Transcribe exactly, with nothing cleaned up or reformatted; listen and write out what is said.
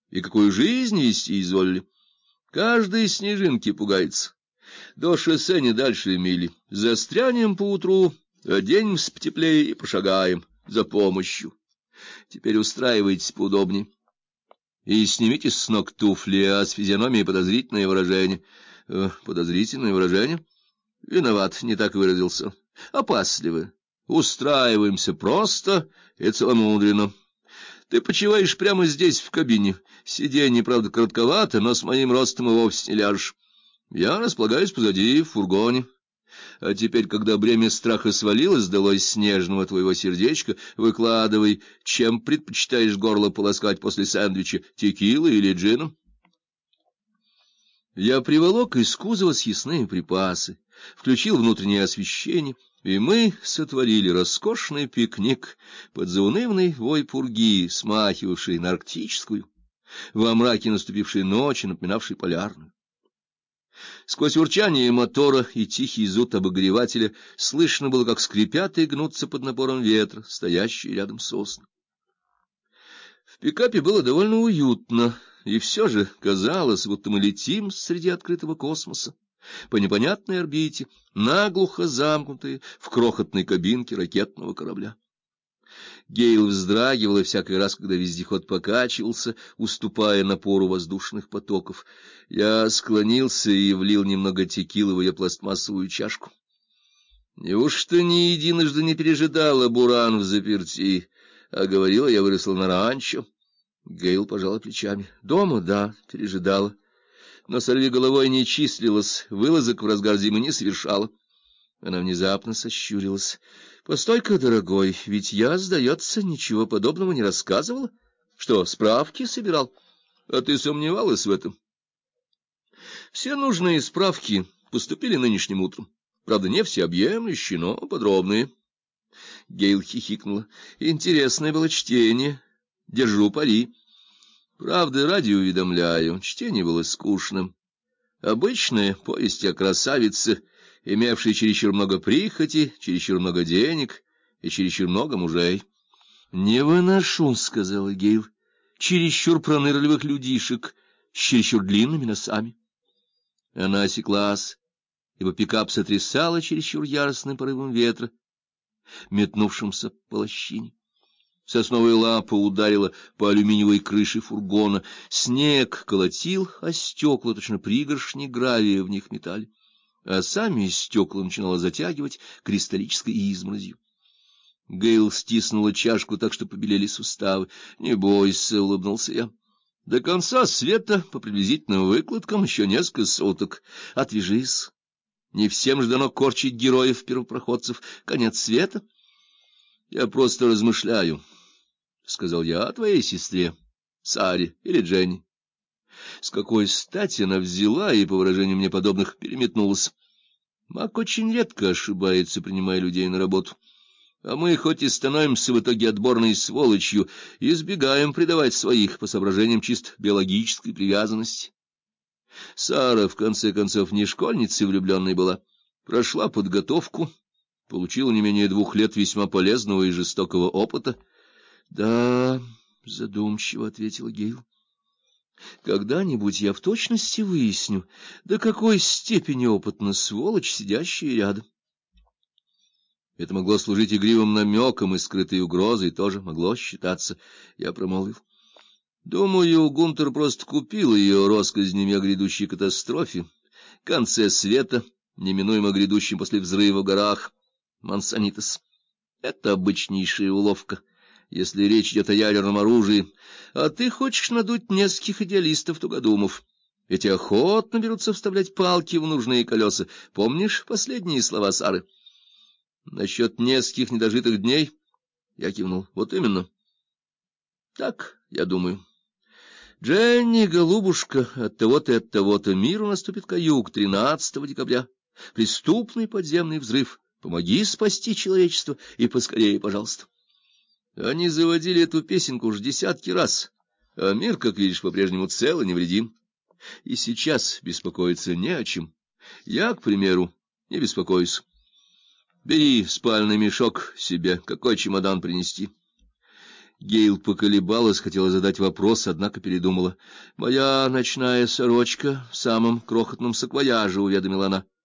И какую жизнь вести изволили. Каждой снежинки пугается. До шоссе не дальше мили. Застрянем поутру, оденемся потеплее и пошагаем за помощью. Теперь устраивайтесь поудобнее. И снимите с ног туфли, а с физиономией подозрительное выражение. Э, подозрительное выражение? Виноват, не так выразился. Опасливо. Устраиваемся просто и целомудренно. Ты почиваешь прямо здесь, в кабине. Сиденье, правда, коротковато, но с моим ростом и вовсе не ляжешь. Я располагаюсь позади, в фургоне. А теперь, когда бремя страха свалилось с долой снежного твоего сердечка, выкладывай, чем предпочитаешь горло полоскать после сэндвича, текилой или джином? Я приволок из кузова съестные припасы, включил внутреннее освещение, и мы сотворили роскошный пикник под заунывный вой пурги, смахивавший на арктическую, во мраке наступившей ночи, напоминавшей полярную. Сквозь урчание мотора и тихий зуд обогревателя слышно было, как скрипят и гнутся под напором ветра стоящие рядом сосны. В пикапе было довольно уютно, и все же казалось, будто мы летим среди открытого космоса, по непонятной орбите, наглухо замкнутые в крохотной кабинке ракетного корабля. Гейл вздрагивала всякий раз, когда вездеход покачивался, уступая напору воздушных потоков. Я склонился и влил немного текилы в ее пластмассовую чашку. Неужто ни единожды не пережидала буран взаперти, а говорила, я выросла на ранчо? Гейл пожала плечами. Дома, да, пережидала, но сорвиголовой не числилась, вылазок в разгар зимы не совершала. Она внезапно сощурилась. — Постой-ка, дорогой, ведь я, сдается, ничего подобного не рассказывала. Что, справки собирал? А ты сомневалась в этом? Все нужные справки поступили нынешним утром. Правда, не всеобъемлющие, но подробные. Гейл хихикнула. Интересное было чтение. Держу пари. Правда, ради уведомляю, чтение было скучным. Обычная повесть о красавице, имевшей чересчур много прихоти, чересчур много денег и чересчур много мужей. — Не выношу, — сказала Гейл, — чересчур пронырливых людишек с чересчур длинными носами. Она осеклась, ибо пикап сотрясала чересчур яростным порывом ветра, метнувшимся по лощине. Сосновая лапа ударила по алюминиевой крыше фургона. Снег колотил, а стекла, точно пригоршни гравия в них метали, а сами стекла начинало затягивать кристаллической изморозью. Гейл стиснула чашку так, что побелели суставы. — Не бойся, — улыбнулся я. — До конца света, по приблизительным выкладкам, еще несколько суток. Отвяжись. Не всем же дано корчить героев-первопроходцев. Конец света. Я просто размышляю. — сказал я о твоей сестре, Саре или Дженни. С какой стати она взяла и, по выражению мне подобных, переметнулась? Мак очень редко ошибается, принимая людей на работу. А мы, хоть и становимся в итоге отборной сволочью, избегаем предавать своих по соображениям чисто биологической привязанности. Сара, в конце концов, не школьницей влюбленной была. Прошла подготовку, получила не менее двух лет весьма полезного и жестокого опыта. — Да, — задумчиво ответила Гейл. — Когда-нибудь я в точности выясню, до какой степени опытна сволочь, сидящая рядом. Это могло служить игривым намеком и скрытой угрозой, тоже могло считаться. Я промолвил. Думаю, Гунтер просто купил ее россказнями о грядущей катастрофе, конце света, неминуемо грядущем после взрыва в горах Мансанитес. Это обычнейшая уловка, если речь идет о ядерном оружии, а ты хочешь надуть нескольких идеалистов-тугодумов. Эти охотно берутся вставлять палки в нужные колеса. Помнишь последние слова Сары? Насчет нескольких недожитых дней? Я кивнул. Вот именно. Так, я думаю. Дженни, голубушка, от того-то и от того-то миру наступит каюк тринадцатого декабря. Преступный подземный взрыв. Помоги спасти человечество, и поскорее, пожалуйста. Они заводили эту песенку уж десятки раз, а мир, как видишь, по-прежнему цел и невредим. И сейчас беспокоиться не о чем. Я, к примеру, не беспокоюсь. Бери спальный мешок себе, какой чемодан принести. Гейл поколебалась, хотела задать вопрос, однако передумала. — Моя ночная сорочка в самом крохотном саквояже, — уведомила она.